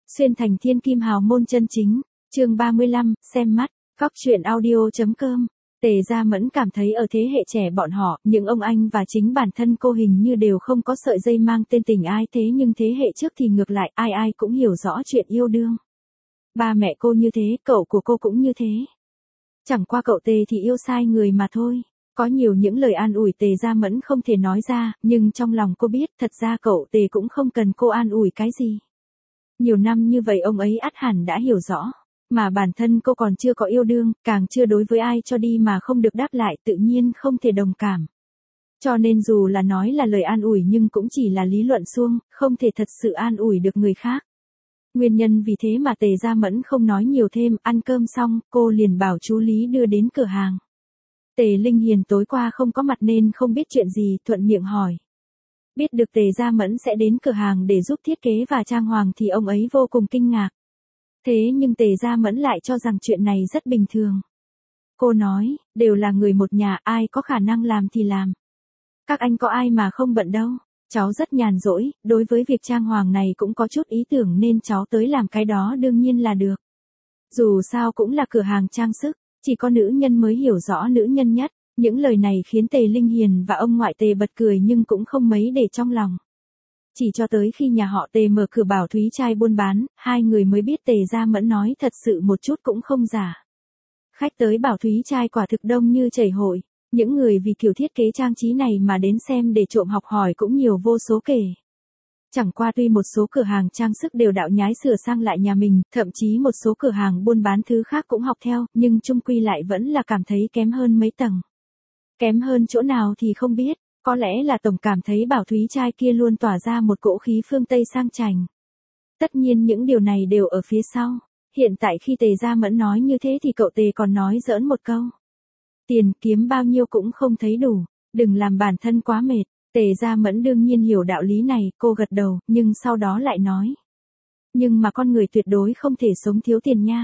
Xuyên thành thiên kim hào môn chân chính, chương 35, xem mắt, góc truyện audio.com. Tề Gia Mẫn cảm thấy ở thế hệ trẻ bọn họ, những ông anh và chính bản thân cô hình như đều không có sợi dây mang tên tình ai, thế nhưng thế hệ trước thì ngược lại, ai ai cũng hiểu rõ chuyện yêu đương. Ba mẹ cô như thế, cậu của cô cũng như thế. Chẳng qua cậu Tề thì yêu sai người mà thôi. Có nhiều những lời an ủi Tề Gia Mẫn không thể nói ra, nhưng trong lòng cô biết thật ra cậu Tề cũng không cần cô an ủi cái gì. Nhiều năm như vậy ông ấy ắt hẳn đã hiểu rõ. Mà bản thân cô còn chưa có yêu đương, càng chưa đối với ai cho đi mà không được đáp lại, tự nhiên không thể đồng cảm. Cho nên dù là nói là lời an ủi nhưng cũng chỉ là lý luận suông, không thể thật sự an ủi được người khác. Nguyên nhân vì thế mà Tề Gia Mẫn không nói nhiều thêm, ăn cơm xong, cô liền bảo chú Lý đưa đến cửa hàng. Tề Linh Hiền tối qua không có mặt nên không biết chuyện gì, thuận miệng hỏi. Biết được Tề Gia Mẫn sẽ đến cửa hàng để giúp thiết kế và trang hoàng thì ông ấy vô cùng kinh ngạc. Thế nhưng Tề Gia Mẫn lại cho rằng chuyện này rất bình thường. Cô nói, đều là người một nhà, ai có khả năng làm thì làm. Các anh có ai mà không bận đâu. Cháu rất nhàn rỗi, đối với việc trang hoàng này cũng có chút ý tưởng nên cháu tới làm cái đó đương nhiên là được. Dù sao cũng là cửa hàng trang sức, chỉ có nữ nhân mới hiểu rõ nữ nhân nhất. Những lời này khiến Tề Linh Hiền và ông ngoại Tề bật cười nhưng cũng không mấy để trong lòng. Chỉ cho tới khi nhà họ Tề mở cửa bảo thúy trai buôn bán, hai người mới biết Tề Gia Mẫn nói thật sự một chút cũng không giả. Khách tới bảo thúy trai quả thực đông như chảy hội, những người vì kiểu thiết kế trang trí này mà đến xem để trộm học hỏi cũng nhiều vô số kể. Chẳng qua tuy một số cửa hàng trang sức đều đạo nhái sửa sang lại nhà mình, thậm chí một số cửa hàng buôn bán thứ khác cũng học theo, nhưng chung quy lại vẫn là cảm thấy kém hơn mấy tầng. Kém hơn chỗ nào thì không biết. Có lẽ là tổng cảm thấy bảo thúy trai kia luôn tỏa ra một cỗ khí phương Tây sang chảnh. Tất nhiên những điều này đều ở phía sau. Hiện tại khi Tề Gia Mẫn nói như thế thì cậu Tề còn nói giỡn một câu. Tiền kiếm bao nhiêu cũng không thấy đủ, đừng làm bản thân quá mệt. Tề Gia Mẫn đương nhiên hiểu đạo lý này, cô gật đầu, nhưng sau đó lại nói. Nhưng mà con người tuyệt đối không thể sống thiếu tiền nha.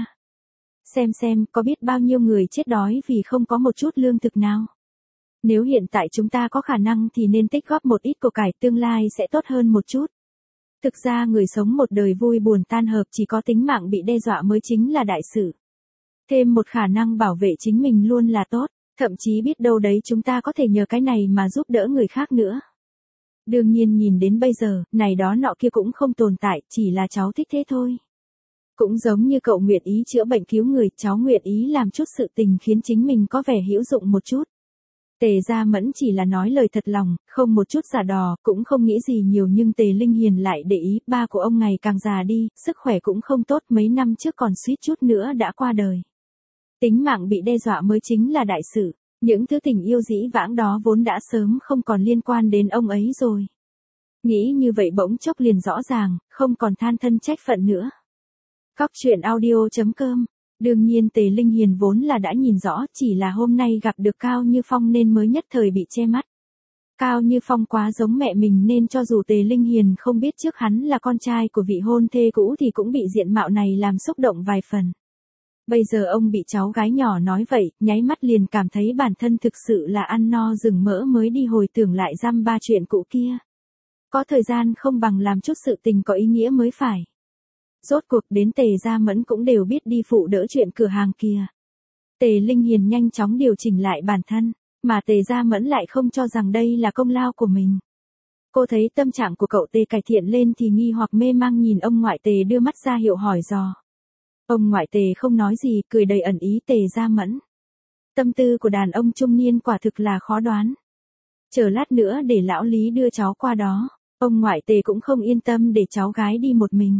Xem, có biết bao nhiêu người chết đói vì không có một chút lương thực nào. Nếu hiện tại chúng ta có khả năng thì nên tích góp một ít của cải, tương lai sẽ tốt hơn một chút. Thực ra người sống một đời vui buồn tan hợp, chỉ có tính mạng bị đe dọa mới chính là đại sự. Thêm một khả năng bảo vệ chính mình luôn là tốt, thậm chí biết đâu đấy chúng ta có thể nhờ cái này mà giúp đỡ người khác nữa. Đương nhiên nhìn đến bây giờ, này đó nọ kia cũng không tồn tại, chỉ là cháu thích thế thôi. Cũng giống như cậu nguyện ý chữa bệnh cứu người, cháu nguyện ý làm chút sự tình khiến chính mình có vẻ hữu dụng một chút. Tề Gia Mẫn chỉ là nói lời thật lòng, không một chút giả đò, cũng không nghĩ gì nhiều, nhưng Tề Linh Hiền lại để ý, ba của ông ngày càng già đi, sức khỏe cũng không tốt, mấy năm trước còn suýt chút nữa đã qua đời. Tính mạng bị đe dọa mới chính là đại sự, những thứ tình yêu dĩ vãng đó vốn đã sớm không còn liên quan đến ông ấy rồi. Nghĩ như vậy bỗng chốc liền rõ ràng, không còn than thân trách phận nữa. Góc truyện audio.com. Đương nhiên Tề Linh Hiền vốn là đã nhìn rõ, chỉ là hôm nay gặp được Cao Như Phong nên mới nhất thời bị che mắt. Cao Như Phong quá giống mẹ mình nên cho dù Tề Linh Hiền không biết trước hắn là con trai của vị hôn thê cũ thì cũng bị diện mạo này làm xúc động vài phần. Bây giờ ông bị cháu gái nhỏ nói vậy, nháy mắt liền cảm thấy bản thân thực sự là ăn no rừng mỡ mới đi hồi tưởng lại dăm ba chuyện cũ kia. Có thời gian không bằng làm chút sự tình có ý nghĩa mới phải. Rốt cuộc đến Tề Gia Mẫn cũng đều biết đi phụ đỡ chuyện cửa hàng kia. Tề Linh Hiền nhanh chóng điều chỉnh lại bản thân, mà Tề Gia Mẫn lại không cho rằng đây là công lao của mình. Cô thấy tâm trạng của cậu Tề cải thiện lên thì nghi hoặc mê mang nhìn ông ngoại Tề đưa mắt ra hiệu hỏi dò. Ông ngoại Tề không nói gì, cười đầy ẩn ý Tề Gia Mẫn. Tâm tư của đàn ông trung niên quả thực là khó đoán. Chờ lát nữa để lão Lý đưa cháu qua đó, ông ngoại Tề cũng không yên tâm để cháu gái đi một mình.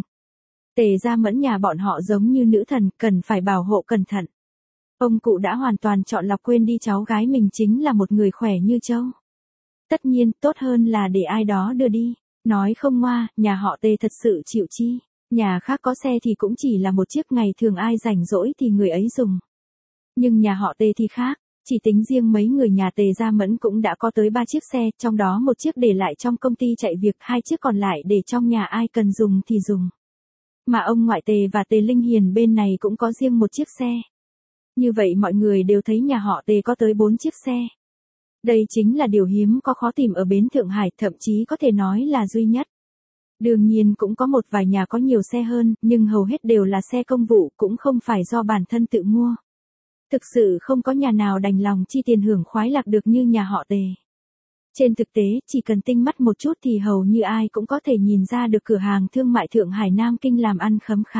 Tề Gia Mẫn nhà bọn họ giống như nữ thần, cần phải bảo hộ cẩn thận. Ông cụ đã hoàn toàn chọn lọc quên đi cháu gái mình chính là một người khỏe như trâu. Tất nhiên, tốt hơn là để ai đó đưa đi. Nói không ngoa, nhà họ Tề thật sự chịu chi. Nhà khác có xe thì cũng chỉ là một chiếc, ngày thường ai rảnh rỗi thì người ấy dùng. Nhưng nhà họ Tề thì khác, chỉ tính riêng mấy người nhà Tề Gia Mẫn cũng đã có tới 3 chiếc xe, trong đó một chiếc để lại trong công ty chạy việc, 2 chiếc còn lại để trong nhà ai cần dùng thì dùng. Mà ông ngoại Tề và Tề Linh Hiền bên này cũng có riêng một chiếc xe. Như vậy mọi người đều thấy nhà họ Tề có tới 4 chiếc xe. Đây chính là điều hiếm có khó tìm ở bến Thượng Hải, thậm chí có thể nói là duy nhất. Đương nhiên cũng có một vài nhà có nhiều xe hơn, nhưng hầu hết đều là xe công vụ, cũng không phải do bản thân tự mua. Thực sự không có nhà nào đành lòng chi tiền hưởng khoái lạc được như nhà họ Tề. Trên thực tế, chỉ cần tinh mắt một chút thì hầu như ai cũng có thể nhìn ra được cửa hàng thương mại Thượng Hải Nam Kinh làm ăn khấm khá.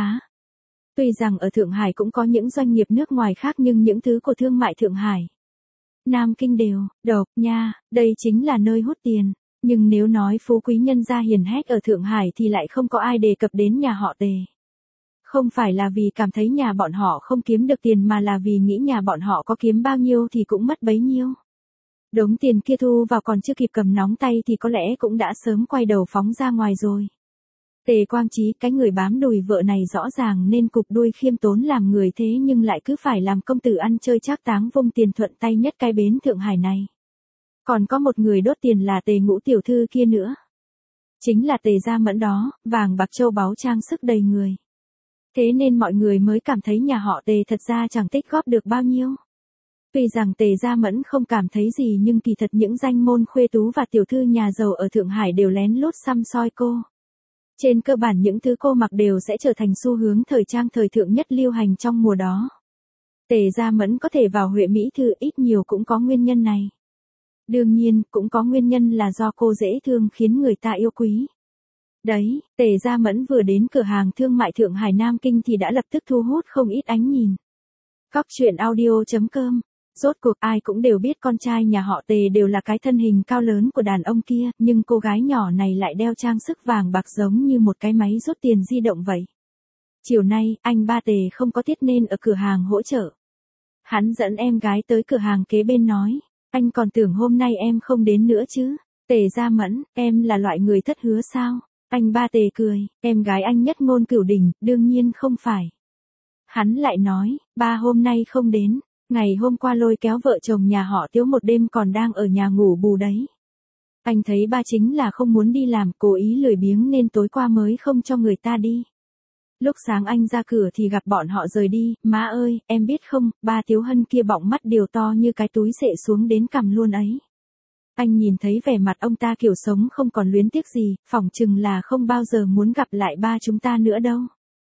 Tuy rằng ở Thượng Hải cũng có những doanh nghiệp nước ngoài khác nhưng những thứ của thương mại Thượng Hải Nam Kinh đều, độc nha, đây chính là nơi hút tiền. Nhưng nếu nói phú quý nhân gia hiền hách ở Thượng Hải thì lại không có ai đề cập đến nhà họ Tề. Không phải là vì cảm thấy nhà bọn họ không kiếm được tiền mà là vì nghĩ nhà bọn họ có kiếm bao nhiêu thì cũng mất bấy nhiêu. Đống tiền kia thu vào còn chưa kịp cầm nóng tay thì có lẽ cũng đã sớm quay đầu phóng ra ngoài rồi. Tề Quang Chí, cái người bám đùi vợ này rõ ràng nên cụp đuôi khiêm tốn làm người thế nhưng lại cứ phải làm công tử ăn chơi trác táng vung tiền thuận tay nhất cái bến Thượng Hải này. Còn có một người đốt tiền là Tề Ngũ tiểu thư kia nữa. Chính là Tề Gia Mẫn đó, vàng bạc châu báu trang sức đầy người. Thế nên mọi người mới cảm thấy nhà họ Tề thật ra chẳng tích góp được bao nhiêu. Tuy rằng Tề Gia Mẫn không cảm thấy gì nhưng kỳ thật những danh môn khuê tú và tiểu thư nhà giàu ở Thượng Hải đều lén lút săm soi cô. Trên cơ bản những thứ cô mặc đều sẽ trở thành xu hướng thời trang thời thượng nhất lưu hành trong mùa đó. Tề Gia Mẫn có thể vào Huệ Mỹ Thư ít nhiều cũng có nguyên nhân này. Đương nhiên, cũng có nguyên nhân là do cô dễ thương khiến người ta yêu quý. Đấy, Tề Gia Mẫn vừa đến cửa hàng thương mại Thượng Hải Nam Kinh thì đã lập tức thu hút không ít ánh nhìn. Cóc truyện audio.com. Rốt cuộc ai cũng đều biết con trai nhà họ Tề đều là cái thân hình cao lớn của đàn ông kia, nhưng cô gái nhỏ này lại đeo trang sức vàng bạc giống như một cái máy rút tiền di động vậy. Chiều nay, anh ba Tề không có tiết nên ở cửa hàng hỗ trợ. Hắn dẫn em gái tới cửa hàng kế bên nói, anh còn tưởng hôm nay em không đến nữa chứ. Tề Gia Mẫn, em là loại người thất hứa sao? Anh ba Tề cười, em gái anh nhất ngôn cửu đỉnh, đương nhiên không phải. Hắn lại nói, ba hôm nay không đến, ngày hôm qua lôi kéo vợ chồng nhà họ Tiếu một đêm còn đang ở nhà ngủ bù đấy. Anh thấy ba chính là không muốn đi làm, cố ý lười biếng nên tối qua mới không cho người ta đi. Lúc sáng anh ra cửa thì gặp bọn họ rời đi, má ơi, em biết không, ba Tiếu Hân kia bọng mắt đều to như cái túi xệ xuống đến cằm luôn ấy. Anh nhìn thấy vẻ mặt ông ta kiểu sống không còn luyến tiếc gì, phỏng chừng là không bao giờ muốn gặp lại ba chúng ta nữa đâu.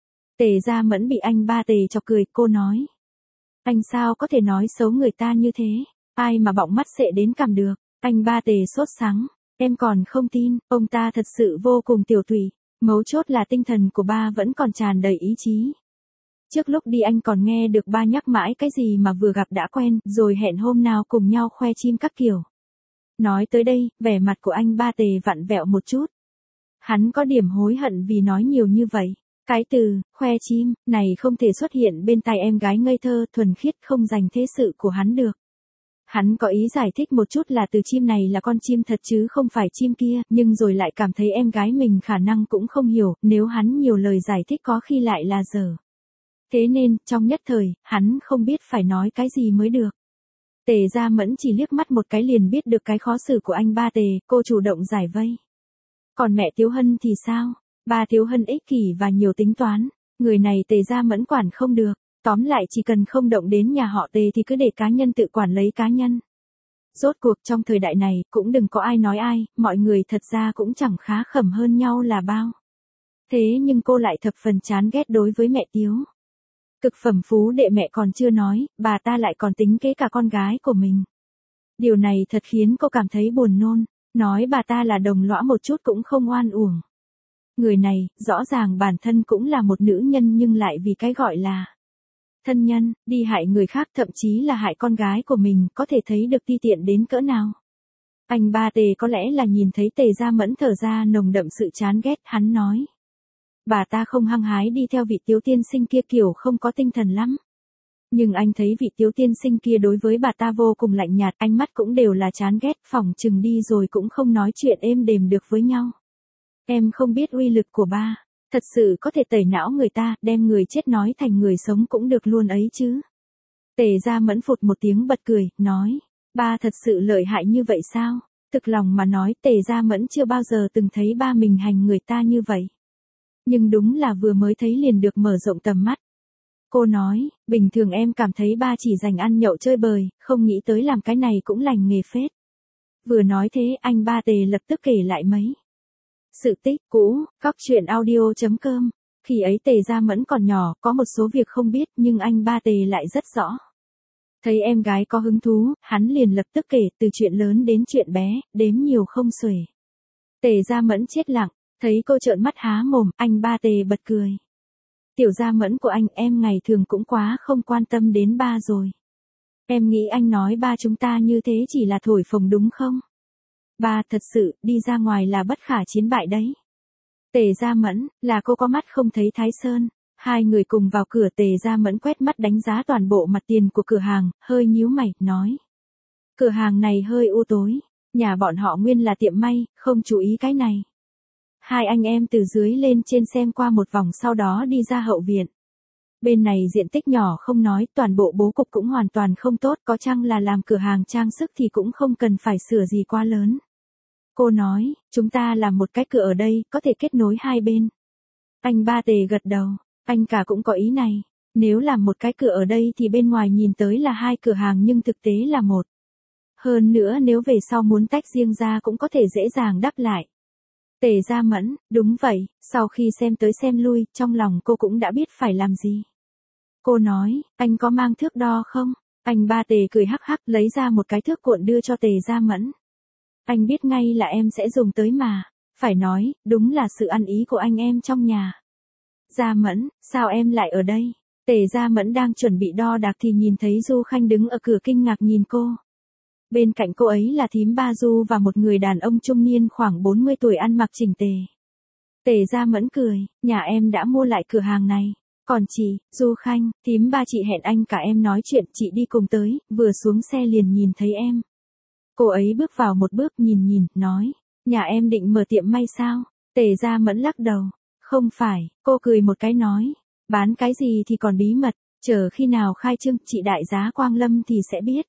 Tề Gia Mẫn bị anh ba Tề chọc cười, cô nói. Anh sao có thể nói xấu người ta như thế, ai mà bọng mắt xệ đến cằm được, anh ba Tề sốt sắng, em còn không tin, ông ta thật sự vô cùng tiểu tụy, mấu chốt là tinh thần của ba vẫn còn tràn đầy ý chí. Trước lúc đi anh còn nghe được ba nhắc mãi cái gì mà vừa gặp đã quen, rồi hẹn hôm nào cùng nhau khoe chim các kiểu. Nói tới đây, vẻ mặt của anh ba Tề vặn vẹo một chút. Hắn có điểm hối hận vì nói nhiều như vậy. Cái từ, khoe chim, này không thể xuất hiện bên tai em gái ngây thơ, thuần khiết không dành thế sự của hắn được. Hắn có ý giải thích một chút là từ chim này là con chim thật chứ không phải chim kia, nhưng rồi lại cảm thấy em gái mình khả năng cũng không hiểu, nếu hắn nhiều lời giải thích có khi lại là dở. Thế nên, trong nhất thời, hắn không biết phải nói cái gì mới được. Tề Gia Mẫn chỉ liếc mắt một cái liền biết được cái khó xử của anh ba Tề, cô chủ động giải vây. Còn mẹ Tiếu Hân thì sao? Ba Tiếu Hân ích kỷ và nhiều tính toán, người này Tề Gia Mẫn quản không được, tóm lại chỉ cần không động đến nhà họ Tề thì cứ để cá nhân tự quản lấy cá nhân. Rốt cuộc trong thời đại này cũng đừng có ai nói ai, mọi người thật ra cũng chẳng khá khẩm hơn nhau là bao. Thế nhưng cô lại thập phần chán ghét đối với mẹ Tiếu. Cực phẩm phú đệ mẹ còn chưa nói, bà ta lại còn tính kế cả con gái của mình. Điều này thật khiến cô cảm thấy buồn nôn, nói bà ta là đồng lõa một chút cũng không oan uổng. Người này, rõ ràng bản thân cũng là một nữ nhân nhưng lại vì cái gọi là thân nhân, đi hại người khác thậm chí là hại con gái của mình, có thể thấy được ti tiện đến cỡ nào. Anh ba Tề có lẽ là nhìn thấy Tề Gia Mẫn thở ra nồng đậm sự chán ghét, hắn nói. Bà ta không hăng hái đi theo vị Tiếu tiên sinh kia kiểu không có tinh thần lắm. Nhưng anh thấy vị Tiếu tiên sinh kia đối với bà ta vô cùng lạnh nhạt, ánh mắt cũng đều là chán ghét, phỏng chừng đi rồi cũng không nói chuyện êm đềm được với nhau. Em không biết uy lực của ba, thật sự có thể tẩy não người ta, đem người chết nói thành người sống cũng được luôn ấy chứ. Tề Gia Mẫn phụt một tiếng bật cười, nói, ba thật sự lợi hại như vậy sao? Thực lòng mà nói Tề Gia Mẫn chưa bao giờ từng thấy ba mình hành người ta như vậy. Nhưng đúng là vừa mới thấy liền được mở rộng tầm mắt. Cô nói, bình thường em cảm thấy ba chỉ dành ăn nhậu chơi bời, không nghĩ tới làm cái này cũng lành nghề phết. Vừa nói thế anh ba Tề lập tức kể lại mấy Sự tích cũ, cóc truyện audio.com. Khi ấy Tề Gia Mẫn còn nhỏ, có một số việc không biết nhưng anh ba Tề lại rất rõ. Thấy em gái có hứng thú, hắn liền lập tức kể từ chuyện lớn đến chuyện bé, đếm nhiều không xuể. Tề Gia Mẫn chết lặng, thấy cô trợn mắt há mồm, anh ba Tề bật cười. Tiểu Gia Mẫn của anh em ngày thường cũng quá không quan tâm đến ba rồi. Em nghĩ anh nói ba chúng ta như thế chỉ là thổi phồng đúng không? Ba thật sự, đi ra ngoài là bất khả chiến bại đấy. Tề Gia Mẫn, là cô có mắt không thấy Thái Sơn. Hai người cùng vào cửa. Tề Gia Mẫn quét mắt đánh giá toàn bộ mặt tiền của cửa hàng, hơi nhíu mày, nói. Cửa hàng này hơi u tối, nhà bọn họ nguyên là tiệm may, không chú ý cái này. Hai anh em từ dưới lên trên xem qua một vòng sau đó đi ra hậu viện. Bên này diện tích nhỏ không nói, toàn bộ bố cục cũng hoàn toàn không tốt, có chăng là làm cửa hàng trang sức thì cũng không cần phải sửa gì quá lớn. Cô nói, chúng ta làm một cái cửa ở đây, có thể kết nối hai bên. Anh ba Tề gật đầu, anh cả cũng có ý này. Nếu làm một cái cửa ở đây thì bên ngoài nhìn tới là hai cửa hàng nhưng thực tế là một. Hơn nữa nếu về sau muốn tách riêng ra cũng có thể dễ dàng đắp lại. Tề Gia Mẫn, đúng vậy, sau khi xem tới xem lui, trong lòng cô cũng đã biết phải làm gì. Cô nói, anh có mang thước đo không? Anh ba Tề cười hắc hắc lấy ra một cái thước cuộn đưa cho Tề Gia Mẫn. Anh biết ngay là em sẽ dùng tới mà. Phải nói, đúng là sự ăn ý của anh em trong nhà. Gia Mẫn, sao em lại ở đây? Tề Gia Mẫn đang chuẩn bị đo đạc thì nhìn thấy Du Khanh đứng ở cửa kinh ngạc nhìn cô. Bên cạnh cô ấy là thím Ba Du và một người đàn ông trung niên khoảng 40 tuổi ăn mặc chỉnh tề. Tề Gia Mẫn cười, nhà em đã mua lại cửa hàng này. Còn chị, Du Khanh, thím Ba chị hẹn anh cả em nói chuyện, chị đi cùng tới, vừa xuống xe liền nhìn thấy em. Cô ấy bước vào một bước nhìn, nói, nhà em định mở tiệm may sao? Tề Gia Mẫn lắc đầu, không phải, cô cười một cái nói, bán cái gì thì còn bí mật, chờ khi nào khai trương chị đại giá Quang Lâm thì sẽ biết.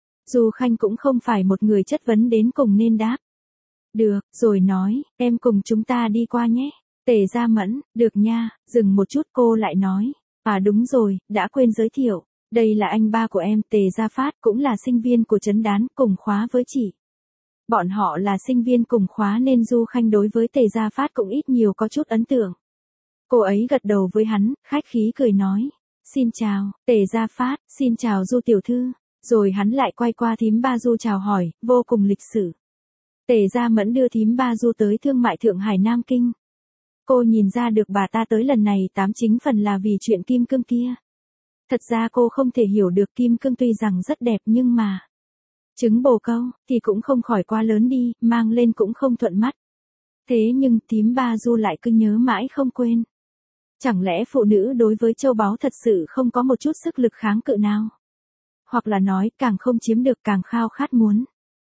Du Khanh cũng không phải một người chất vấn đến cùng nên đáp. Được, rồi nói, em cùng chúng ta đi qua nhé. Tề Gia Mẫn, được nha, dừng một chút cô lại nói, à đúng rồi, đã quên giới thiệu. Đây là anh ba của em, Tề Gia Phát, cũng là sinh viên của Trấn Đán, cùng khóa với chị. Bọn họ là sinh viên cùng khóa nên Du Khanh đối với Tề Gia Phát cũng ít nhiều có chút ấn tượng. Cô ấy gật đầu với hắn, khách khí cười nói. Xin chào, Tề Gia Phát, xin chào Du tiểu thư. Rồi hắn lại quay qua thím Ba Du chào hỏi, vô cùng lịch sự. Tề Gia Mẫn đưa thím Ba Du tới thương mại Thượng Hải Nam Kinh. Cô nhìn ra được bà ta tới lần này tám chính phần là vì chuyện kim cương kia. Thật ra cô không thể hiểu được kim cương tuy rằng rất đẹp nhưng mà trứng bồ câu thì cũng không khỏi quá lớn đi, mang lên cũng không thuận mắt. Thế nhưng thím Ba Du lại cứ nhớ mãi không quên. Chẳng lẽ phụ nữ đối với châu báu thật sự không có một chút sức lực kháng cự nào? Hoặc là nói càng không chiếm được càng khao khát muốn.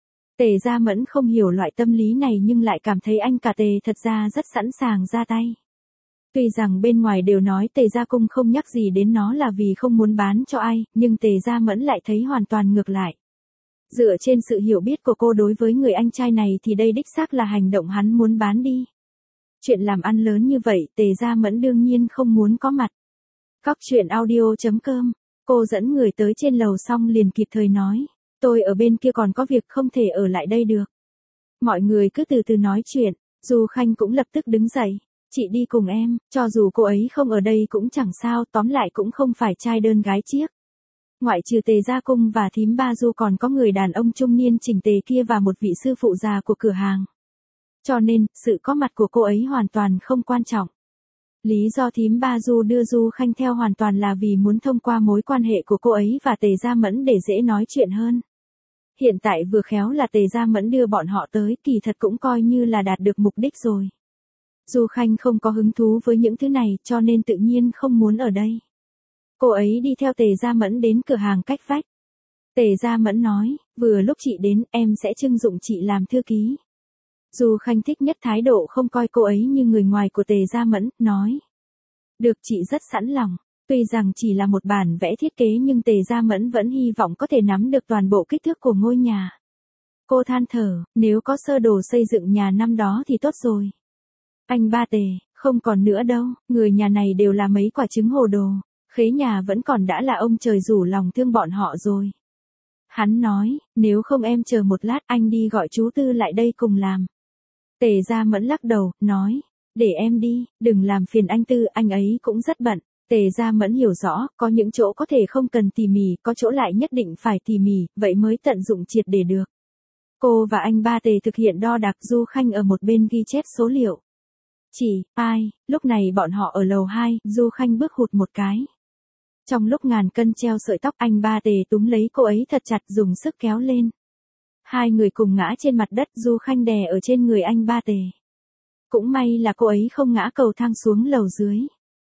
Tề Gia Mẫn không hiểu loại tâm lý này nhưng lại cảm thấy anh cả Tề thật ra rất sẵn sàng ra tay. Tuy rằng bên ngoài đều nói Tề Gia Cung không nhắc gì đến nó là vì không muốn bán cho ai, nhưng Tề Gia Mẫn lại thấy hoàn toàn ngược lại. Dựa trên sự hiểu biết của cô đối với người anh trai này thì đây đích xác là hành động hắn muốn bán đi. Chuyện làm ăn lớn như vậy Tề Gia Mẫn đương nhiên không muốn có mặt. Cóc truyện audio.com, cô dẫn người tới trên lầu xong liền kịp thời nói. Tôi ở bên kia còn có việc không thể ở lại đây được. Mọi người cứ từ từ nói chuyện, Du Khanh cũng lập tức đứng dậy. Chị đi cùng em, cho dù cô ấy không ở đây cũng chẳng sao, tóm lại cũng không phải trai đơn gái chiếc. Ngoại trừ Tề Gia Cung và thím Ba Du còn có người đàn ông trung niên chỉnh tề kia và một vị sư phụ già của cửa hàng. Cho nên, sự có mặt của cô ấy hoàn toàn không quan trọng. Lý do thím Ba Du đưa Du Khanh theo hoàn toàn là vì muốn thông qua mối quan hệ của cô ấy và Tề Gia Mẫn để dễ nói chuyện hơn. Hiện tại vừa khéo là Tề Gia Mẫn đưa bọn họ tới, kỳ thật cũng coi như là đạt được mục đích rồi. Du Khanh không có hứng thú với những thứ này cho nên tự nhiên không muốn ở đây. Cô ấy đi theo Tề Gia Mẫn đến cửa hàng cách vách. Tề Gia Mẫn nói, vừa lúc chị đến em sẽ trưng dụng chị làm thư ký. Du Khanh thích nhất thái độ không coi cô ấy như người ngoài của Tề Gia Mẫn, nói. Được chị rất sẵn lòng, tuy rằng chỉ là một bản vẽ thiết kế nhưng Tề Gia Mẫn vẫn hy vọng có thể nắm được toàn bộ kích thước của ngôi nhà. Cô than thở, nếu có sơ đồ xây dựng nhà năm đó thì tốt rồi. Anh ba Tề, không còn nữa đâu, người nhà này đều là mấy quả trứng hồ đồ, khế nhà vẫn còn đã là ông trời rủ lòng thương bọn họ rồi. Hắn nói, nếu không em chờ một lát anh đi gọi chú Tư lại đây cùng làm. Tề Gia Mẫn lắc đầu, nói, để em đi, đừng làm phiền anh Tư, anh ấy cũng rất bận. Tề Gia Mẫn hiểu rõ, có những chỗ có thể không cần tỉ mỉ, có chỗ lại nhất định phải tỉ mỉ, vậy mới tận dụng triệt để được. Cô và anh ba Tề thực hiện đo đạc, Du Khanh ở một bên ghi chép số liệu. Lúc này bọn họ ở lầu 2, Du Khanh bước hụt một cái. Trong lúc ngàn cân treo sợi tóc, anh ba Tề túm lấy cô ấy thật chặt, dùng sức kéo lên. Hai người cùng ngã trên mặt đất, Du Khanh đè ở trên người anh ba Tề. Cũng may là cô ấy không ngã cầu thang xuống lầu dưới.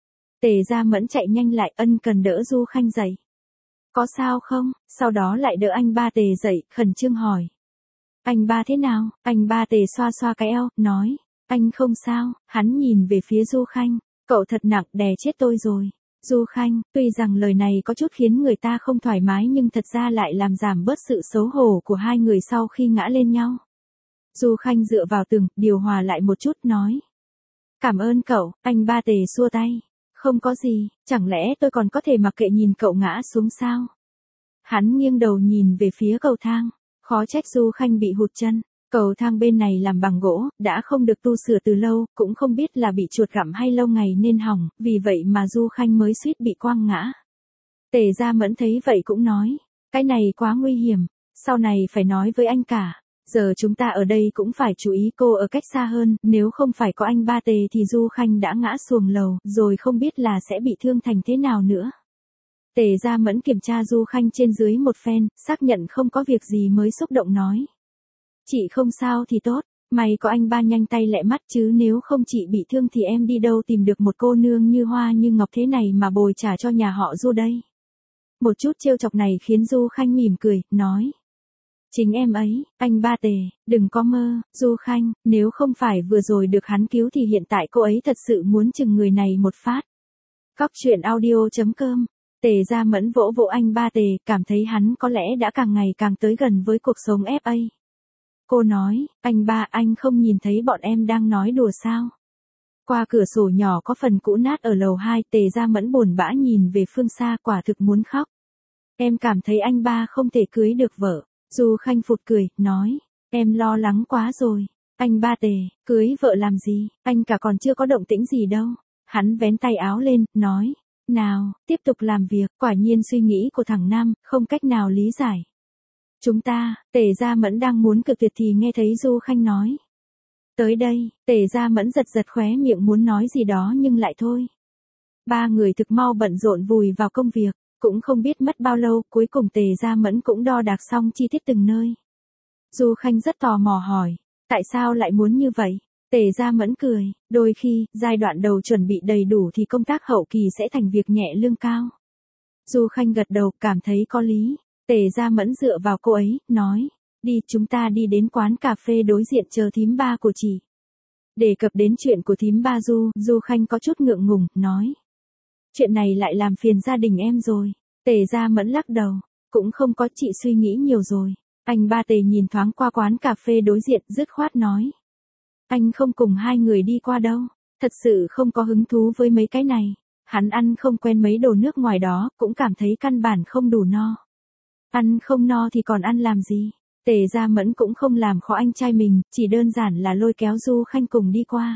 Tề Gia Mẫn chạy nhanh lại, ân cần đỡ Du Khanh dậy. Có sao không? Sau đó lại đỡ anh ba Tề dậy, khẩn trương hỏi. Anh ba thế nào? Anh ba Tề xoa xoa cái eo, nói. Anh không sao. Hắn nhìn về phía Du Khanh. Cậu thật nặng, đè chết tôi rồi. Du Khanh, tuy rằng lời này có chút khiến người ta không thoải mái nhưng thật ra lại làm giảm bớt sự xấu hổ của hai người sau khi ngã lên nhau. Du Khanh dựa vào tường, điều hòa lại một chút, nói. Cảm ơn cậu, anh ba Tề xua tay. Không có gì, chẳng lẽ tôi còn có thể mặc kệ nhìn cậu ngã xuống sao? Hắn nghiêng đầu nhìn về phía cầu thang. Khó trách Du Khanh bị hụt chân. Cầu thang bên này làm bằng gỗ, đã không được tu sửa từ lâu, cũng không biết là bị chuột gặm hay lâu ngày nên hỏng, vì vậy mà Du Khanh mới suýt bị quăng ngã. Tề Gia Mẫn thấy vậy cũng nói, cái này quá nguy hiểm, sau này phải nói với anh cả. Giờ chúng ta ở đây cũng phải chú ý, cô ở cách xa hơn, nếu không phải có anh ba Tề thì Du Khanh đã ngã xuồng lầu, rồi không biết là sẽ bị thương thành thế nào nữa. Tề Gia Mẫn kiểm tra Du Khanh trên dưới một phen, xác nhận không có việc gì mới xúc động nói. Chị không sao thì tốt, may có anh ba nhanh tay lẹ mắt, chứ nếu không chị bị thương thì em đi đâu tìm được một cô nương như hoa như ngọc thế này mà bồi trả cho nhà họ Du đây. Một chút trêu chọc này khiến Du Khanh mỉm cười, nói. Chính em ấy, anh ba Tề, đừng có mơ. Du Khanh, nếu không phải vừa rồi được hắn cứu thì hiện tại cô ấy thật sự muốn chừng người này một phát. Cóc truyện audio.com. Tề Gia Mẫn vỗ vỗ anh ba Tề, cảm thấy hắn có lẽ đã càng ngày càng tới gần với cuộc sống FA. Cô nói, anh ba, anh không nhìn thấy bọn em đang nói đùa sao? Qua cửa sổ nhỏ có phần cũ nát ở lầu 2, Tề Gia Mẫn buồn bã nhìn về phương xa, quả thực muốn khóc. Em cảm thấy anh ba không thể cưới được vợ. Du Khanh phụt cười, nói, em lo lắng quá rồi. Anh ba Tề, cưới vợ làm gì, anh cả còn chưa có động tĩnh gì đâu. Hắn vén tay áo lên, nói, nào, tiếp tục làm việc, quả nhiên suy nghĩ của thằng Nam, không cách nào lý giải. Chúng ta, Tề Gia Mẫn đang muốn cự tuyệt thì nghe thấy Du Khanh nói. Tới đây, Tề Gia Mẫn giật giật khóe miệng muốn nói gì đó nhưng lại thôi. Ba người thực mau bận rộn vùi vào công việc, cũng không biết mất bao lâu, cuối cùng Tề Gia Mẫn cũng đo đạc xong chi tiết từng nơi. Du Khanh rất tò mò hỏi, tại sao lại muốn như vậy? Tề Gia Mẫn cười, đôi khi, giai đoạn đầu chuẩn bị đầy đủ thì công tác hậu kỳ sẽ thành việc nhẹ lương cao. Du Khanh gật đầu, cảm thấy có lý. Tề Gia Mẫn dựa vào cô ấy, nói, đi, chúng ta đi đến quán cà phê đối diện chờ thím ba của chị. Đề cập đến chuyện của thím ba Du Khanh có chút ngượng ngùng, nói. Chuyện này lại làm phiền gia đình em rồi. Tề Gia Mẫn lắc đầu, cũng không có, chị suy nghĩ nhiều rồi. Anh ba Tề nhìn thoáng qua quán cà phê đối diện, dứt khoát nói. Anh không cùng hai người đi qua đâu, thật sự không có hứng thú với mấy cái này. Hắn ăn không quen mấy đồ nước ngoài đó, cũng cảm thấy căn bản không đủ no. Ăn không no thì còn ăn làm gì? Tề Gia Mẫn cũng không làm khó anh trai mình, chỉ đơn giản là lôi kéo Du Khanh cùng đi qua.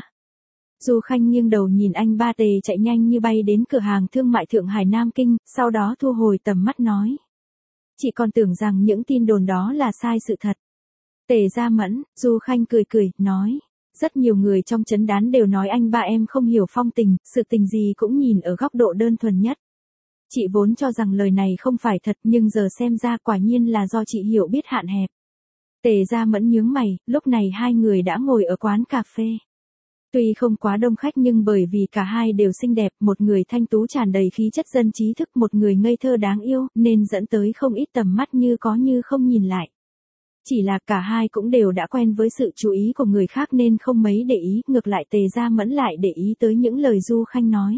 Du Khanh nghiêng đầu nhìn anh ba Tề chạy nhanh như bay đến cửa hàng thương mại Thượng Hải Nam Kinh, sau đó thu hồi tầm mắt nói. Chị còn tưởng rằng những tin đồn đó là sai sự thật. Tề Gia Mẫn, Du Khanh cười cười, nói. Rất nhiều người trong trấn đán đều nói anh ba em không hiểu phong tình, sự tình gì cũng nhìn ở góc độ đơn thuần nhất. Chị vốn cho rằng lời này không phải thật nhưng giờ xem ra quả nhiên là do chị hiểu biết hạn hẹp. Tề Gia Mẫn nhướng mày, lúc này hai người đã ngồi ở quán cà phê. Tuy không quá đông khách nhưng bởi vì cả hai đều xinh đẹp, một người thanh tú tràn đầy khí chất dân trí thức, một người ngây thơ đáng yêu, nên dẫn tới không ít tầm mắt như có như không nhìn lại. Chỉ là cả hai cũng đều đã quen với sự chú ý của người khác nên không mấy để ý, ngược lại Tề Gia Mẫn lại để ý tới những lời Du Khanh nói.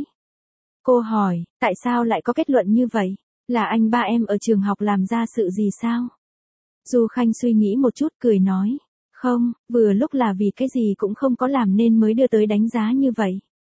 Cô hỏi, tại sao lại có kết luận như vậy? Là anh ba em ở trường học làm ra sự gì sao? Du Khanh suy nghĩ một chút cười nói. Không, vừa lúc là vì cái gì cũng không có làm nên mới đưa tới đánh giá như vậy.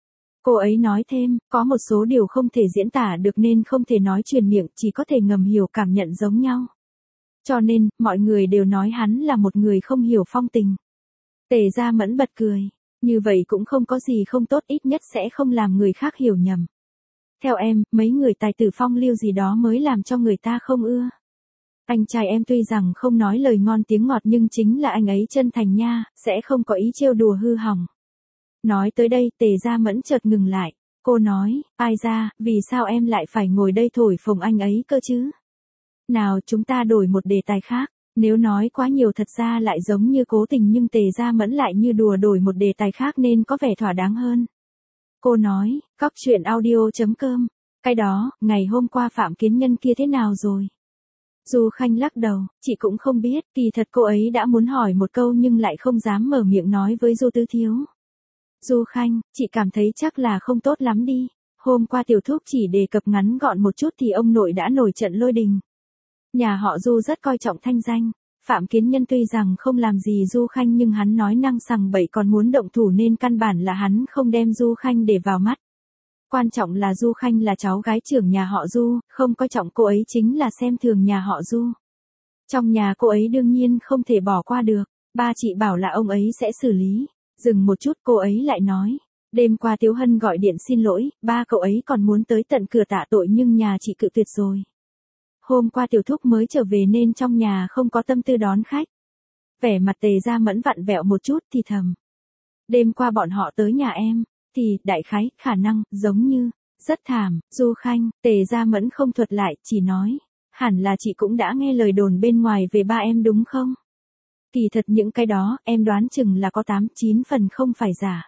Cô ấy nói thêm, có một số điều không thể diễn tả được nên không thể nói truyền miệng, chỉ có thể ngầm hiểu cảm nhận giống nhau. Cho nên, mọi người đều nói hắn là một người không hiểu phong tình. Tề Gia Mẫn bật cười. Như vậy cũng không có gì không tốt, ít nhất sẽ không làm người khác hiểu nhầm. Theo em, mấy người tài tử phong lưu gì đó mới làm cho người ta không ưa. Anh trai em tuy rằng không nói lời ngon tiếng ngọt nhưng chính là anh ấy chân thành nha, sẽ không có ý trêu đùa hư hỏng. Nói tới đây Tề Gia Mẫn chợt ngừng lại. Cô nói, ai ra, vì sao em lại phải ngồi đây thổi phồng anh ấy cơ chứ? Nào chúng ta đổi một đề tài khác. Nếu nói quá nhiều thật ra lại giống như cố tình nhưng Tề Gia Mẫn lại như đùa đổi một đề tài khác nên có vẻ thỏa đáng hơn. Cô nói, cóc truyện audio.com. Cái đó, ngày hôm qua Phạm Kiến Nhân kia thế nào rồi? Du Khanh lắc đầu, chị cũng không biết, kỳ thật cô ấy đã muốn hỏi một câu nhưng lại không dám mở miệng nói với Du Tư Thiếu. Du Khanh, chị cảm thấy chắc là không tốt lắm đi. Hôm qua tiểu thúc chỉ đề cập ngắn gọn một chút thì ông nội đã nổi trận lôi đình. Nhà họ Du rất coi trọng thanh danh. Phạm Kiến Nhân tuy rằng không làm gì Du Khanh nhưng hắn nói năng sằng bậy còn muốn động thủ nên căn bản là hắn không đem Du Khanh để vào mắt. Quan trọng là Du Khanh là cháu gái trưởng nhà họ Du, không coi trọng cô ấy chính là xem thường nhà họ Du. Trong nhà cô ấy đương nhiên không thể bỏ qua được, ba chị bảo là ông ấy sẽ xử lý. Dừng một chút cô ấy lại nói, đêm qua Tiếu Hân gọi điện xin lỗi, ba cậu ấy còn muốn tới tận cửa tạ tội nhưng nhà chị cự tuyệt rồi. Hôm qua tiểu thúc mới trở về nên trong nhà không có tâm tư đón khách. Vẻ mặt Tề Gia Mẫn vặn vẹo một chút thì thầm. Đêm qua bọn họ tới nhà em, thì, đại khái, khả năng, giống như, rất thảm, Du Khanh, Tề Gia Mẫn không thuật lại, chỉ nói. Hẳn là chị cũng đã nghe lời đồn bên ngoài về ba em đúng không? Kỳ thật những cái đó, em đoán chừng là có 8-9 phần không phải giả.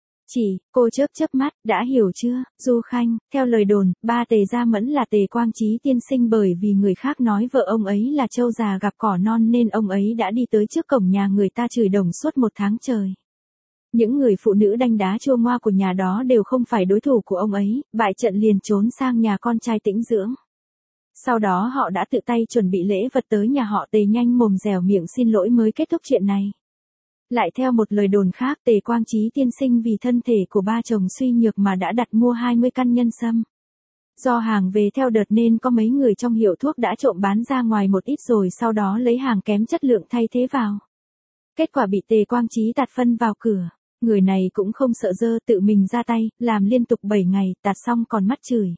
Cô chớp mắt, đã hiểu chưa, Du Khanh, theo lời đồn, ba Tề Gia Mẫn là Tề Quang Chí tiên sinh bởi vì người khác nói vợ ông ấy là trâu già gặp cỏ non nên ông ấy đã đi tới trước cổng nhà người ta chửi đồng suốt 1 tháng trời. Những người phụ nữ đanh đá chua ngoa của nhà đó đều không phải đối thủ của ông ấy, bại trận liền trốn sang nhà con trai tĩnh dưỡng. Sau đó họ đã tự tay chuẩn bị lễ vật tới nhà họ Tề nhanh mồm dẻo miệng xin lỗi mới kết thúc chuyện này. Lại theo một lời đồn khác Tề Quang Chí tiên sinh vì thân thể của ba chồng suy nhược mà đã đặt mua 20 căn nhân sâm. Do hàng về theo đợt nên có mấy người trong hiệu thuốc đã trộm bán ra ngoài một ít rồi sau đó lấy hàng kém chất lượng thay thế vào. Kết quả bị Tề Quang Chí tạt phân vào cửa. Người này cũng không sợ dơ tự mình ra tay, làm liên tục 7 ngày, tạt xong còn mắt chửi.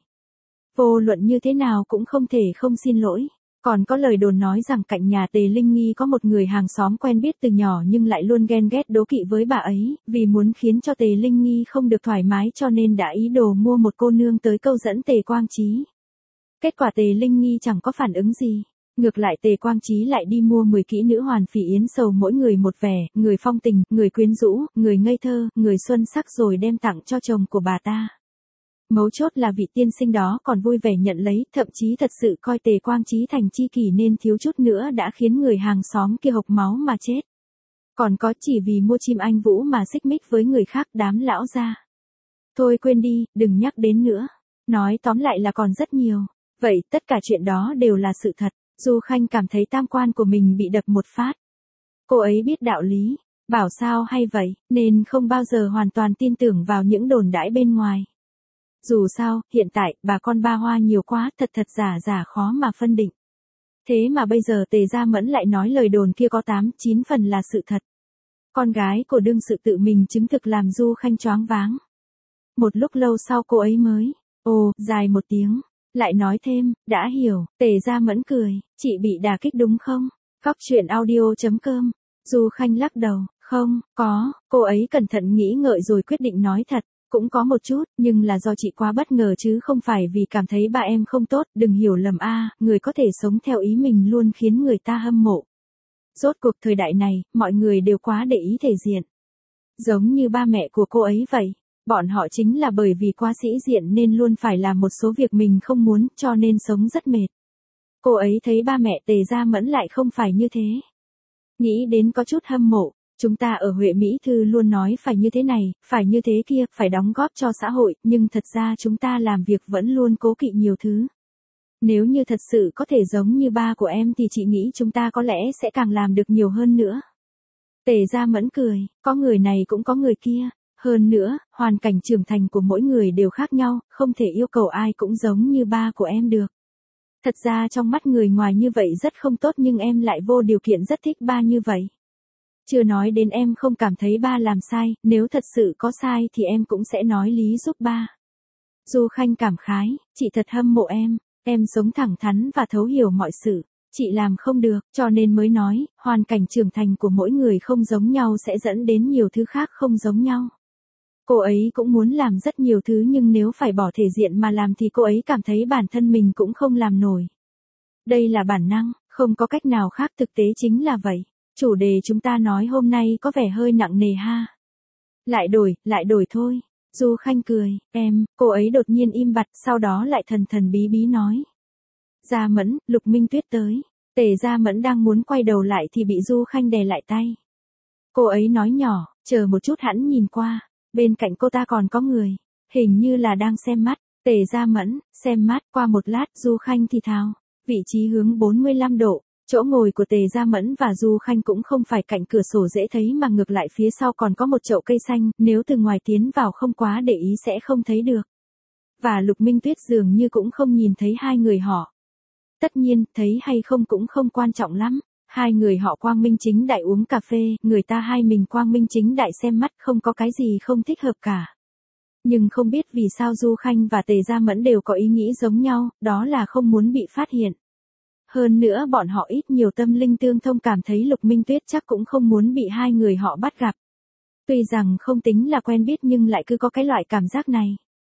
Vô luận như thế nào cũng không thể không xin lỗi. Còn có lời đồn nói rằng cạnh nhà Tề Linh Nghi có một người hàng xóm quen biết từ nhỏ nhưng lại luôn ghen ghét đố kỵ với bà ấy, vì muốn khiến cho Tề Linh Nghi không được thoải mái cho nên đã ý đồ mua một cô nương tới câu dẫn Tề Quang Chí. Kết quả Tề Linh Nghi chẳng có phản ứng gì. Ngược lại Tề Quang Chí lại đi mua 10 kỹ nữ hoàn phỉ yến sầu mỗi người một vẻ, người phong tình, người quyến rũ, người ngây thơ, người xuân sắc rồi đem tặng cho chồng của bà ta. Mấu chốt là vị tiên sinh đó còn vui vẻ nhận lấy, thậm chí thật sự coi Tề Quang Chí thành tri kỷ nên thiếu chút nữa đã khiến người hàng xóm kia hộc máu mà chết. Còn có chỉ vì mua chim anh vũ mà xích mích với người khác đám lão gia. Thôi quên đi, đừng nhắc đến nữa. Nói tóm lại là còn rất nhiều. Vậy tất cả chuyện đó đều là sự thật. Du Khanh cảm thấy tam quan của mình bị đập một phát. Cô ấy biết đạo lý, bảo sao hay vậy, nên không bao giờ hoàn toàn tin tưởng vào những đồn đãi bên ngoài. Dù sao, hiện tại, bà con ba hoa nhiều quá, thật giả khó mà phân định. Thế mà bây giờ Tề Gia Mẫn lại nói lời đồn kia có 8-9 phần là sự thật. Con gái của đương sự tự mình chứng thực làm Du Khanh choáng váng. Một lúc lâu sau cô ấy mới, dài một tiếng. Lại nói thêm, đã hiểu, Tề Gia Mẫn cười, chị bị đả kích đúng không? Cóc truyện audio.com. Du Khanh lắc đầu, không, có, cô ấy cẩn thận nghĩ ngợi rồi quyết định nói thật, cũng có một chút, nhưng là do chị quá bất ngờ chứ không phải vì cảm thấy ba em không tốt, đừng hiểu lầm người có thể sống theo ý mình luôn khiến người ta hâm mộ. Rốt cuộc thời đại này, mọi người đều quá để ý thể diện. Giống như ba mẹ của cô ấy vậy. Bọn họ chính là bởi vì quá sĩ diện nên luôn phải làm một số việc mình không muốn cho nên sống rất mệt. Cô ấy thấy ba mẹ Tề Gia Mẫn lại không phải như thế. Nghĩ đến có chút hâm mộ, chúng ta ở Huệ Mỹ Thư luôn nói phải như thế này, phải như thế kia, phải đóng góp cho xã hội, nhưng thật ra chúng ta làm việc vẫn luôn cố kỵ nhiều thứ. Nếu như thật sự có thể giống như ba của em thì chị nghĩ chúng ta có lẽ sẽ càng làm được nhiều hơn nữa. Tề Gia Mẫn cười, có người này cũng có người kia. Hơn nữa, hoàn cảnh trưởng thành của mỗi người đều khác nhau, không thể yêu cầu ai cũng giống như ba của em được. Thật ra trong mắt người ngoài như vậy rất không tốt nhưng em lại vô điều kiện rất thích ba như vậy. Chưa nói đến em không cảm thấy ba làm sai, nếu thật sự có sai thì em cũng sẽ nói lý giúp ba. Du Khanh cảm khái, chị thật hâm mộ em sống thẳng thắn và thấu hiểu mọi sự. Chị làm không được, cho nên mới nói, hoàn cảnh trưởng thành của mỗi người không giống nhau sẽ dẫn đến nhiều thứ khác không giống nhau. Cô ấy cũng muốn làm rất nhiều thứ nhưng nếu phải bỏ thể diện mà làm thì cô ấy cảm thấy bản thân mình cũng không làm nổi. Đây là bản năng, không có cách nào khác, thực tế chính là vậy. Chủ đề chúng ta nói hôm nay có vẻ hơi nặng nề ha. Lại đổi thôi. Du Khanh cười, cô ấy đột nhiên im bặt, sau đó lại thần thần bí bí nói. Gia Mẫn, Lục Minh Tuyết tới. Tề Gia Mẫn đang muốn quay đầu lại thì bị Du Khanh đè lại tay. Cô ấy nói nhỏ, chờ một chút, hẵng nhìn qua. Bên cạnh cô ta còn có người. Hình như là đang xem mắt. Tề Gia Mẫn, xem mắt. Qua một lát Du Khanh thì thào. Vị trí hướng 45 độ. Chỗ ngồi của Tề Gia Mẫn và Du Khanh cũng không phải cạnh cửa sổ dễ thấy mà ngược lại phía sau còn có một chậu cây xanh, nếu từ ngoài tiến vào không quá để ý sẽ không thấy được. Và Lục Minh Tuyết dường như cũng không nhìn thấy hai người họ. Tất nhiên, thấy hay không cũng không quan trọng lắm. Hai người họ quang minh chính đại uống cà phê, người ta hai mình quang minh chính đại xem mắt, không có cái gì không thích hợp cả. Nhưng không biết vì sao Du Khanh và Tề Gia Mẫn đều có ý nghĩ giống nhau, đó là không muốn bị phát hiện. Hơn nữa bọn họ ít nhiều tâm linh tương thông, cảm thấy Lục Minh Tuyết chắc cũng không muốn bị hai người họ bắt gặp. Tuy rằng không tính là quen biết nhưng lại cứ có cái loại cảm giác này.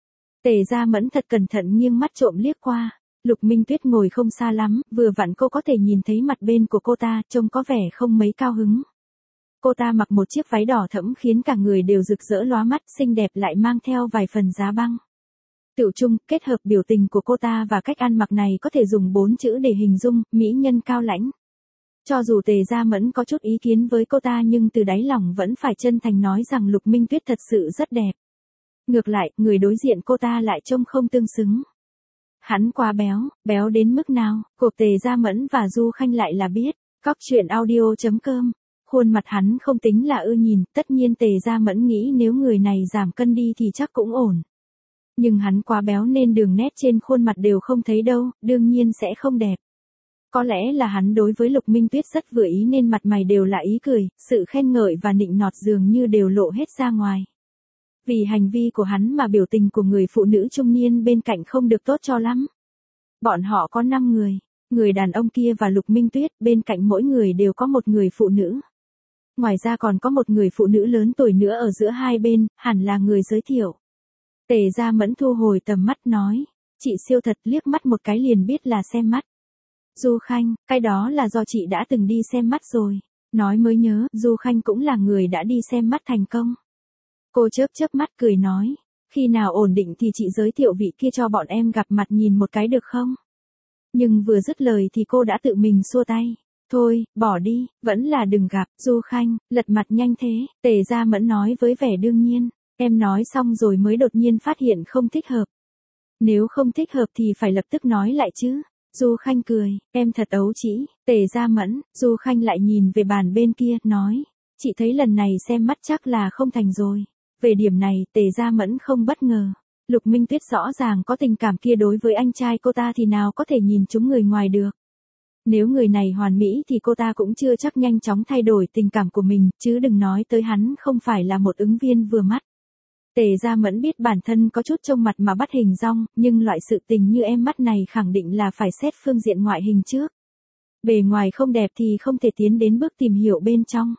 Tề Gia Mẫn thật cẩn thận nghiêng mắt trộm liếc qua. Lục Minh Tuyết ngồi không xa lắm, vừa vặn cô có thể nhìn thấy mặt bên của cô ta, trông có vẻ không mấy cao hứng. Cô ta mặc một chiếc váy đỏ thẫm khiến cả người đều rực rỡ lóa mắt, xinh đẹp lại mang theo vài phần giá băng. Tựu chung, kết hợp biểu tình của cô ta và cách ăn mặc này có thể dùng 4 chữ để hình dung, mỹ nhân cao lãnh. Cho dù Tề Gia Mẫn có chút ý kiến với cô ta nhưng từ đáy lòng vẫn phải chân thành nói rằng Lục Minh Tuyết thật sự rất đẹp. Ngược lại, người đối diện cô ta lại trông không tương xứng. Hắn quá béo đến mức nào, cuộc Tề Gia Mẫn và Du Khanh lại là biết. Cóc truyện audio.com. Khuôn mặt hắn không tính là ưa nhìn, tất nhiên Tề Gia Mẫn nghĩ nếu người này giảm cân đi thì chắc cũng ổn. Nhưng hắn quá béo nên đường nét trên khuôn mặt đều không thấy đâu, đương nhiên sẽ không đẹp. Có lẽ là hắn đối với Lục Minh Tuyết rất vừa ý nên mặt mày đều là ý cười, sự khen ngợi và nịnh nọt dường như đều lộ hết ra ngoài. Vì hành vi của hắn mà biểu tình của người phụ nữ trung niên bên cạnh không được tốt cho lắm. Bọn họ có 5 người đàn ông kia và Lục Minh Tuyết, bên cạnh mỗi người đều có một người phụ nữ. Ngoài ra còn có một người phụ nữ lớn tuổi nữa ở giữa hai bên, hẳn là người giới thiệu. Tề Gia Mẫn thu hồi tầm mắt nói, chị siêu thật, liếc mắt một cái liền biết là xem mắt. Du Khanh, cái đó là do chị đã từng đi xem mắt rồi. Nói mới nhớ, Du Khanh cũng là người đã đi xem mắt thành công. Cô chớp mắt cười nói, khi nào ổn định thì chị giới thiệu vị kia cho bọn em gặp mặt nhìn một cái được không? Nhưng vừa dứt lời thì cô đã tự mình xua tay. Thôi, bỏ đi, vẫn là đừng gặp. Du Khanh, lật mặt nhanh thế, Tề Gia Mẫn nói với vẻ đương nhiên. Em nói xong rồi mới đột nhiên phát hiện không thích hợp. Nếu không thích hợp thì phải lập tức nói lại chứ. Du Khanh cười, em thật ấu trĩ. Tề Gia Mẫn, Du Khanh lại nhìn về bàn bên kia, nói, chị thấy lần này xem mắt chắc là không thành rồi. Về điểm này, Tề Gia Mẫn không bất ngờ. Lục Minh Tuyết rõ ràng có tình cảm kia đối với anh trai cô ta thì nào có thể nhìn trúng người ngoài được. Nếu người này hoàn mỹ thì cô ta cũng chưa chắc nhanh chóng thay đổi tình cảm của mình, chứ đừng nói tới hắn không phải là một ứng viên vừa mắt. Tề Gia Mẫn biết bản thân có chút trông mặt mà bắt hình dong, nhưng loại sự tình như em mắt này khẳng định là phải xét phương diện ngoại hình trước. Bề ngoài không đẹp thì không thể tiến đến bước tìm hiểu bên trong.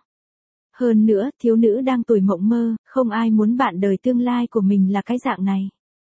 Hơn nữa, thiếu nữ đang tuổi mộng mơ, không ai muốn bạn đời tương lai của mình là cái dạng này.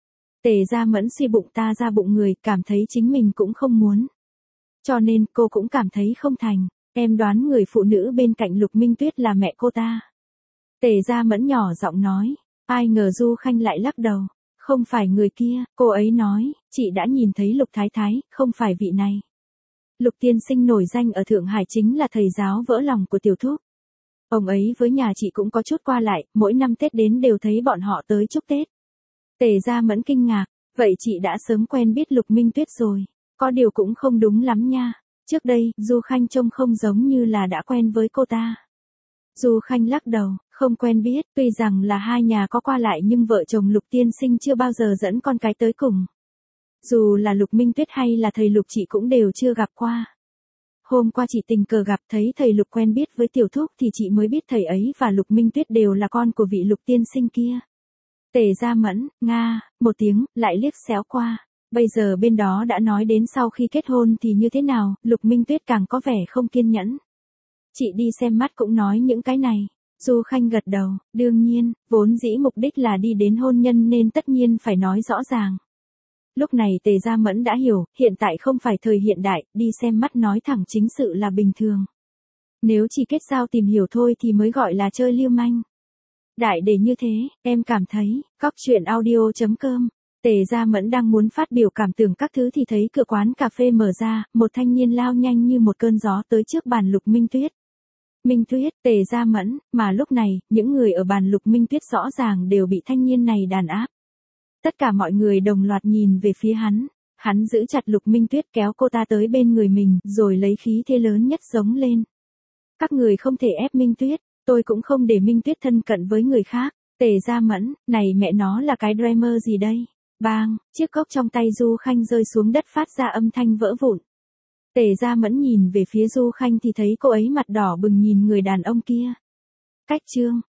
Tề Gia Mẫn suy bụng ta ra bụng người, cảm thấy chính mình cũng không muốn. Cho nên, cô cũng cảm thấy không thành. Em đoán người phụ nữ bên cạnh Lục Minh Tuyết là mẹ cô ta. Tề Gia Mẫn nhỏ giọng nói. Ai ngờ Du Khanh lại lắc đầu. Không phải người kia, cô ấy nói, chị đã nhìn thấy Lục Thái Thái, không phải vị này. Lục tiên sinh nổi danh ở Thượng Hải chính là thầy giáo vỡ lòng của tiểu thúc. Ông ấy với nhà chị cũng có chút qua lại, mỗi năm Tết đến đều thấy bọn họ tới chúc Tết. Tề Gia Mẫn kinh ngạc, vậy chị đã sớm quen biết Lục Minh Tuyết rồi. Có điều cũng không đúng lắm nha. Trước đây, Du Khanh trông không giống như là đã quen với cô ta. Du Khanh lắc đầu, không quen biết, tuy rằng là hai nhà có qua lại nhưng vợ chồng Lục tiên sinh chưa bao giờ dẫn con cái tới cùng. Dù là Lục Minh Tuyết hay là thầy Lục chị cũng đều chưa gặp qua. Hôm qua chị tình cờ gặp thấy thầy Lục quen biết với tiểu thúc thì chị mới biết thầy ấy và Lục Minh Tuyết đều là con của vị Lục tiên sinh kia. Tề Gia Mẫn, Nga, một tiếng, lại liếc xéo qua. Bây giờ bên đó đã nói đến sau khi kết hôn thì như thế nào, Lục Minh Tuyết càng có vẻ không kiên nhẫn. Chị đi xem mắt cũng nói những cái này. Du Khanh gật đầu, đương nhiên, vốn dĩ mục đích là đi đến hôn nhân nên tất nhiên phải nói rõ ràng. Lúc này Tề Gia Mẫn đã hiểu, hiện tại không phải thời hiện đại, đi xem mắt nói thẳng chính sự là bình thường. Nếu chỉ kết giao tìm hiểu thôi thì mới gọi là chơi lưu manh. Đại để như thế, em cảm thấy, cóc truyện audio.com. Tề Gia Mẫn đang muốn phát biểu cảm tưởng các thứ thì thấy cửa quán cà phê mở ra, một thanh niên lao nhanh như một cơn gió tới trước bàn Lục Minh Tuyết. Minh Tuyết, Tề Gia Mẫn, mà lúc này, những người ở bàn Lục Minh Tuyết rõ ràng đều bị thanh niên này đàn áp. Tất cả mọi người đồng loạt nhìn về phía hắn. Hắn giữ chặt Lục Minh Tuyết kéo cô ta tới bên người mình, rồi lấy khí thế lớn nhất giống lên. Các người không thể ép Minh Tuyết, tôi cũng không để Minh Tuyết thân cận với người khác. Tề Gia Mẫn, này mẹ nó là cái dreamer gì đây? Bang, chiếc cốc trong tay Du Khanh rơi xuống đất phát ra âm thanh vỡ vụn. Tề Gia Mẫn nhìn về phía Du Khanh thì thấy cô ấy mặt đỏ bừng nhìn người đàn ông kia. Cách chương